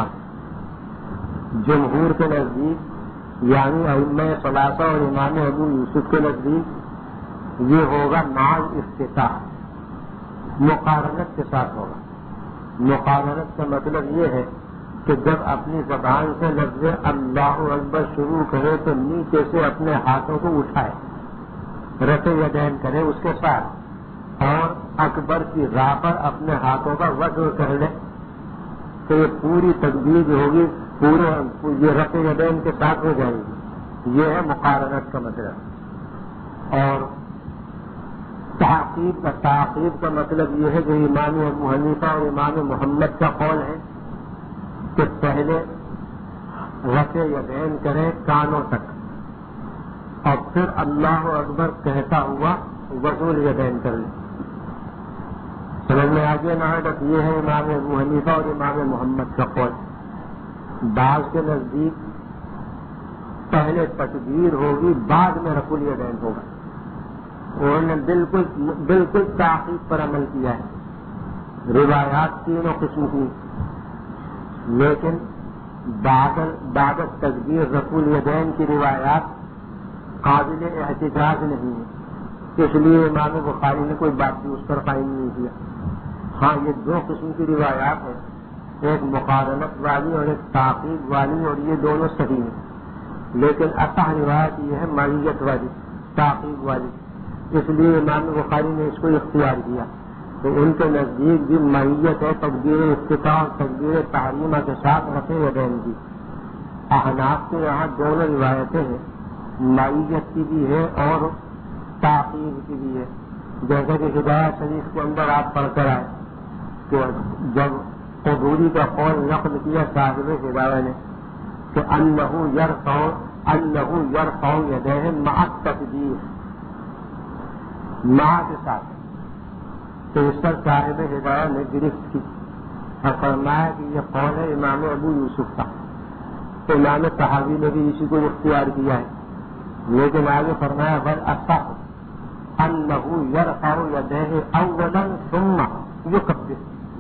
جمہور کے نزدیک یعنی ائمہ ثلاثہ اور امام ابو یوسف کے نزدیک یہ ہوگا مع الافتتاح, مقارنت کے ساتھ ہوگا. مقارنت کا مطلب یہ ہے کہ جب اپنی زبان سے لفظ اللہ اکبر شروع کرے تو نیچے سے اپنے ہاتھوں کو اٹھائے, رفع یدین کرے اس کے ساتھ, اور اکبر کی راہ پر اپنے ہاتھوں کا وضع کر لے, تو یہ پوری تکبیر جو ہوگی پورے یہ رفع یدین کے ساتھ ہو جائے گی. یہ ہے مقارنت کا مطلب. اور تحقیق کا تعقیب کا مطلب یہ ہے کہ امام ابو حنیفہ اور امام محمد کا قول ہے کہ پہلے رفع یدین کرے کانوں تک, اور پھر اللہ اکبر کہتا ہوا وضع الیدین کر لے. سمجھ میں آگے نہ ہے بس یہ ہے امام ابو حنیفہ اور امام محمد کا قول. بعض کے نزدیک پہلے تکبیر ہوگی بعد میں رفع الیدین ہوگا. انہوں نے بالکل بالکل تحقیق پر عمل کیا ہے. روایات تینوں قسم کی, لیکن بعد بعد تکبیر رفع الیدین کی روایات قابل احتجاج نہیں ہے, اس لیے امام بخاری نے کوئی بات بھی اس پر قائم نہیں کیا. ہاں یہ دو قسم کی روایات ہیں, ایک مقارنت والی اور ایک تحقیق والی, اور یہ دونوں صحیح ہیں. لیکن اصح روایت یہ ہے معیت والی, تحقیق والی. اس لیے امام بخاری نے اس کو اختیار کیا. تو ان کے نزدیک بھی معیت ہے تکبیر افتتاح اور تکبیر تحریمہ کے ساتھ رفع یدین کی. احناف کے یہاں دونوں روایتیں ہیں, معیت کی بھی ہے اور تحقیق کی بھی ہے. جیسا کہ ہدایت شریف کے اندر آپ پڑھ کر آئے کہ جب قبوری کا قول نقل کیا صاحب ہدایہ نے کہ انہ یرفع انہ یرفع یدیہ مع التکبیر, مع کے ساتھ, تو اس پر صاحب ہدایہ نے گرفت کی اور فرمایا کہ یہ قول ہے امام ابو یوسف کا. امام طحاوی نے بھی اسی کو اختیار کیا ہے, لیکن آگے فرمایا بل اصح انہ یرفع یدیہ اولا ثم یکبر.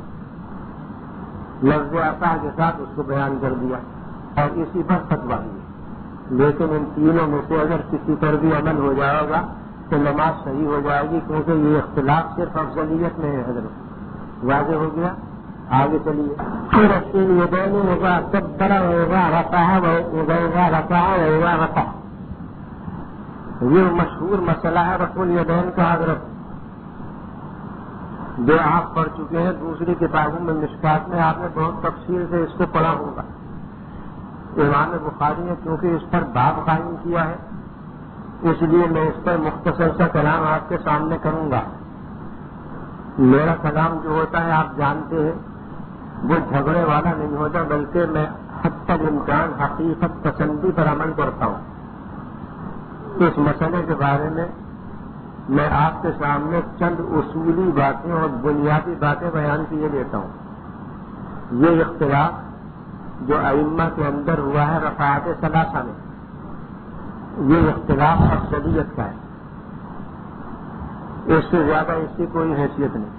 لفظ اصح کے ساتھ اس کو بیان کر دیا اور اسی پر فتویٰ دیا. لیکن ان تینوں میں سے اگر کسی پر بھی عمل ہو جائے گا تو نماز صحیح ہو جائے گی, کیونکہ یہ اختلاف صرف افضلیت میں ہے. حضرت واضح ہو گیا, آگے چلیے. رسول یدین وضع کبر وضع رفع وضع رفع وضع رفع, یہ مشہور مسئلہ ہے رفع الیدین کا. حضرت جو آپ پڑھ چکے ہیں دوسری کتابوں میں, مشکات میں آپ نے بہت تفصیل سے اس کو پڑھا ہوگا. امام بخاری نے کیونکہ اس پر باب قائم کیا ہے, اس لیے میں اس پر مختصر سا کلام آپ کے سامنے کروں گا. میرا کلام جو ہوتا ہے آپ جانتے ہیں وہ جھگڑے والا نہیں ہوتا, بلکہ میں حتی الامکان حقیقت پسندی پر عمل کرتا ہوں. اس مسئلے کے بارے میں میں آپ کے سامنے چند اصولی باتیں اور بنیادی باتیں بیان کیے دیتا ہوں. یہ اختلاف جو ائمہ کے اندر ہوا ہے رفعات ثلاثہ میں، یہ اختلاف افضلیت کا ہے، اس سے زیادہ اس کی کوئی حیثیت نہیں.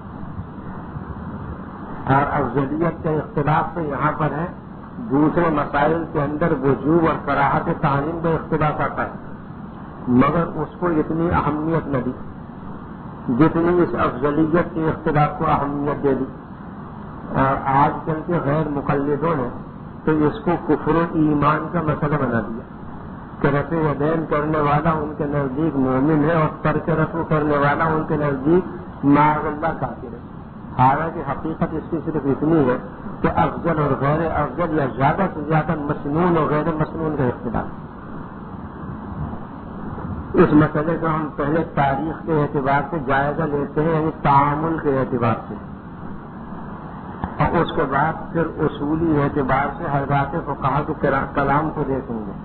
اور افضلیت کے اختلاف سے یہاں پر ہے، دوسرے مسائل کے اندر وجوب اور کراہت تعلیم کا اختلاف آتا ہے، مگر اس کو اتنی اہمیت نہ دی جتنی اس افضلیت کے اختلاف کو اہمیت دے دی. اور آج کل کے غیر مقلدوں نے تو اس کو کفر و ایمان کا مسئلہ بنا دیا کہ رفع یدین کرنے والا ان کے نزدیک مومن ہے اور ترک رفع کرنے والا ان کے نزدیک معاذ اللہ کافر ہے. حالانکہ حقیقت اس کی صرف اتنی ہے کہ افضل اور غیر افضل یا زیادہ سے زیادہ مسنون اور غیر مسنون کا اختلاف. اس مسئلے کو ہم پہلے تاریخ کے اعتبار سے جائزہ لیتے ہیں، یعنی تعامل کے اعتبار سے، اور اس کے بعد پھر اصولی اعتبار سے حضرات فقہا کے کلام کو دیکھیں گے.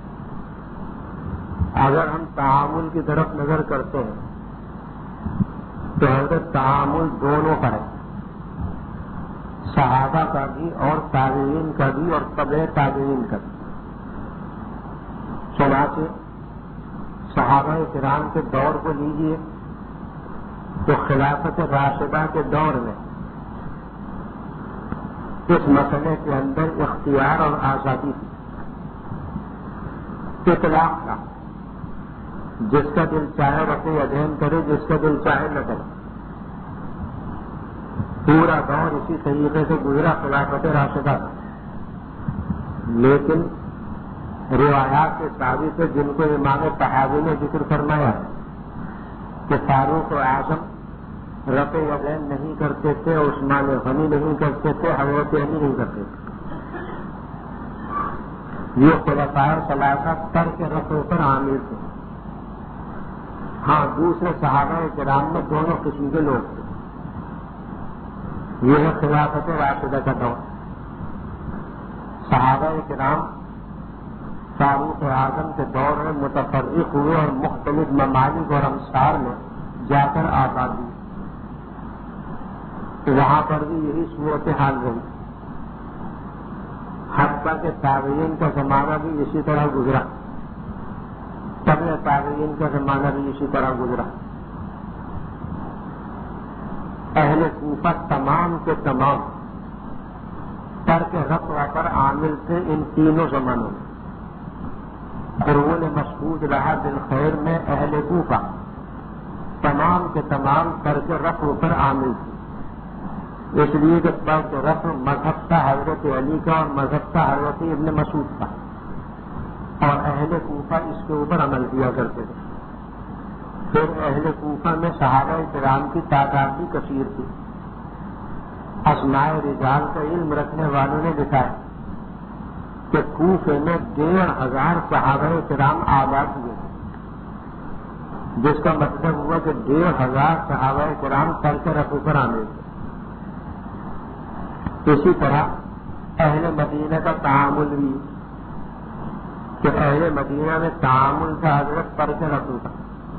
اگر ہم تعامل کی طرف نظر کرتے ہیں تو حضرت تعامل دونوں کا ہے، صحابہ کا بھی اور تابعین کا بھی اور تبع تابعین کا بھی. چنانچہ صحابہ کرام کے دور کو لیجیے تو خلافت راشدہ کے دور میں اس مسئلے کے اندر اختیار اور آزادی تھی، اطلاق تھا، جس کا دل چاہے رفع یدین کرے، جس کا دل چاہے نہ کرے. پورا دور اسی طریقے سے گزرا خلافت راشدہ کا. لیکن روایات سے ثابت ہے، جن کو امام طحاوی نے ذکر فرمایا کہ فاروق اعظم رفع یدین نہیں کرتے تھے، عثمان غنی نہیں کرتے تھے، حضرت علی نہیں کرتے تھے. یہ خلفائے ثلاثہ ترک رفع پر عامل تھے. ہاں، دوسرے صحابہ کرام میں دونوں قسم کے لوگ تھے. یہ ہے خلافت راشدہ کا دور. صحابہ کرام فاروق اعظم کے دور میں متفرق ہوئے اور مختلف ممالک اور امصار میں جا کر آباد ہوئے. وہاں پر بھی یہی صورتحال رہی. حتیٰ کہ تابعین کا زمانہ بھی اسی طرح گزرا، تبع تابعین کا زمانہ بھی اسی طرح گزرا. اہل کوفہ تمام کے تمام ترک رفع پر عامل تھے ان تینوں زمانوں میں. قرون مسعود رہا بالخیر میں اہل کوفہ تمام کے تمام ترک رفع پر عامل تھے، اس لیے کہ ترک رفع مذہب تھا حضرت علی کا اور مذہب تھا حضرت ابن مسعود کا، اور اہل کوفہ اس کے اوپر عمل کیا کرتے تھے. پھر اہل کوفہ میں صحابہ کرام کی تعداد بھی کثیر تھی. اسماء رجال کا علم رکھنے والوں نے لکھا ہے کہ کوفے میں ڈیڑھ ہزار صحابہ کرام آباد ہوئے، جس کا مطلب ہوا کہ ڈیڑھ ہزار صحابہ کرام ترک رفع پر عامل تھے. اسی طرح اہل مدینہ کا تعامل بھی، کہ اہل مدینہ میں تعامل تھا حضرت ترک رفع کا.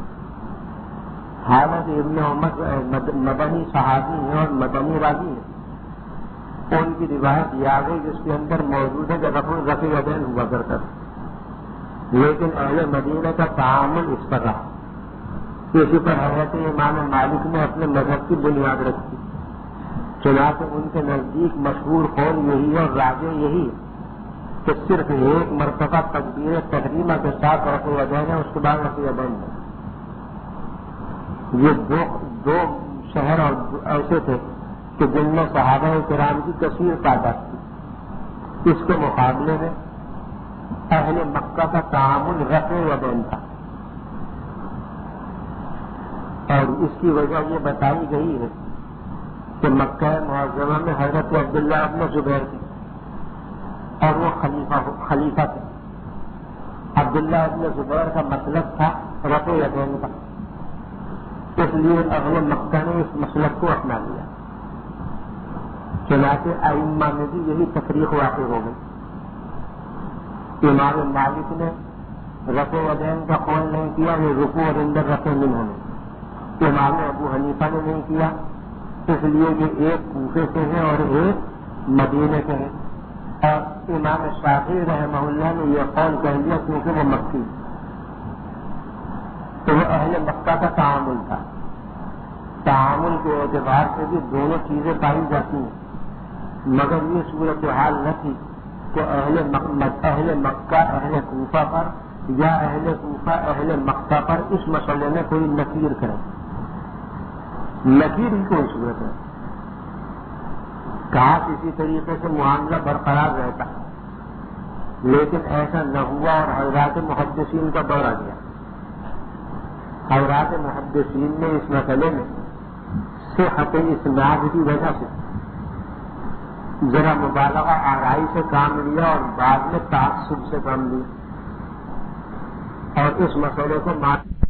حالانکہ ابن عمر مدنی صحابی ہیں اور مدنی راوی ہیں، ان کی روایت یاد ہے جس کے اندر موجود ہے کہ رفع رفع یدین ہوا کرتا تھا. لیکن اہل مدینہ کا تعامل اس طرح. اسی پر حضرت امام مالک نے اپنے مذہب کی بنیاد رکھی. چنانچہ ان کے نزدیک مشہور قول یہی اور راجع یہی کہ صرف ایک مرتبہ تکبیر تحریمہ کے ساتھ رفع یدین ہے، اس کے بعد رفع یدین ہے. یہ دو دو شہر اور ایسے تھے کہ جن میں صحابہ کرام کی کثیر تعداد تھی. اس کے مقابلے میں اہل مکہ کا تعامل رفع یدین تھا، اور اس کی وجہ یہ بتائی گئی ہے کہ مکہ معظمہ میں حضرت عبداللہ ابن زبیر تھے اور وہ خلیفہ خلیفہ تھے. عبداللہ ابن زبیر کا مطلب تھا رفع یدین کا، اس لیے اہل مکہ نے اس مسلک کو اپنا لیا. چنانچہ ائمہ میں بھی یہی تفریق واقع ہو گئی. امام مالک نے رفع یدین کا قول نہیں کیا، یہ رکوع اور اندر رفع منہ میں، امام ابو حنیفہ نے نہیں کیا، اس لیے کہ ایک کوفے سے ہیں اور ایک مدینے سے ہیں، اور امام شافعی رحمہ اللہ نے یہ قول کہہ دیا کیونکہ وہ مکی، تو وہ اہل مکہ کا تعامل تھا۔ تعامل کے اعتبار سے بھی دونوں چیزیں پائی جاتی ہیں، مگر یہ صورتحال نہ تھی کہ اہل اہل مکہ اہل کوفہ پر یا اہل کوفہ اہل مکہ پر اس مسئلے میں کوئی نکیر کرے، نکیر ہی کوئی صورت ہے، کہا اسی طریقے سے معاملہ برقرار رہتا ہے، لیکن ایسا نہ ہوا اور حضرات محدثین کا دور آ گیا۔ حضرات محدثین نے اس مسئلے میں صحت اسناد کی وجہ سے ذرا مبالغہ آرائی سے کام لیا اور بعد میں تعصب سے کام لیا، اور اس مسئلے کو مات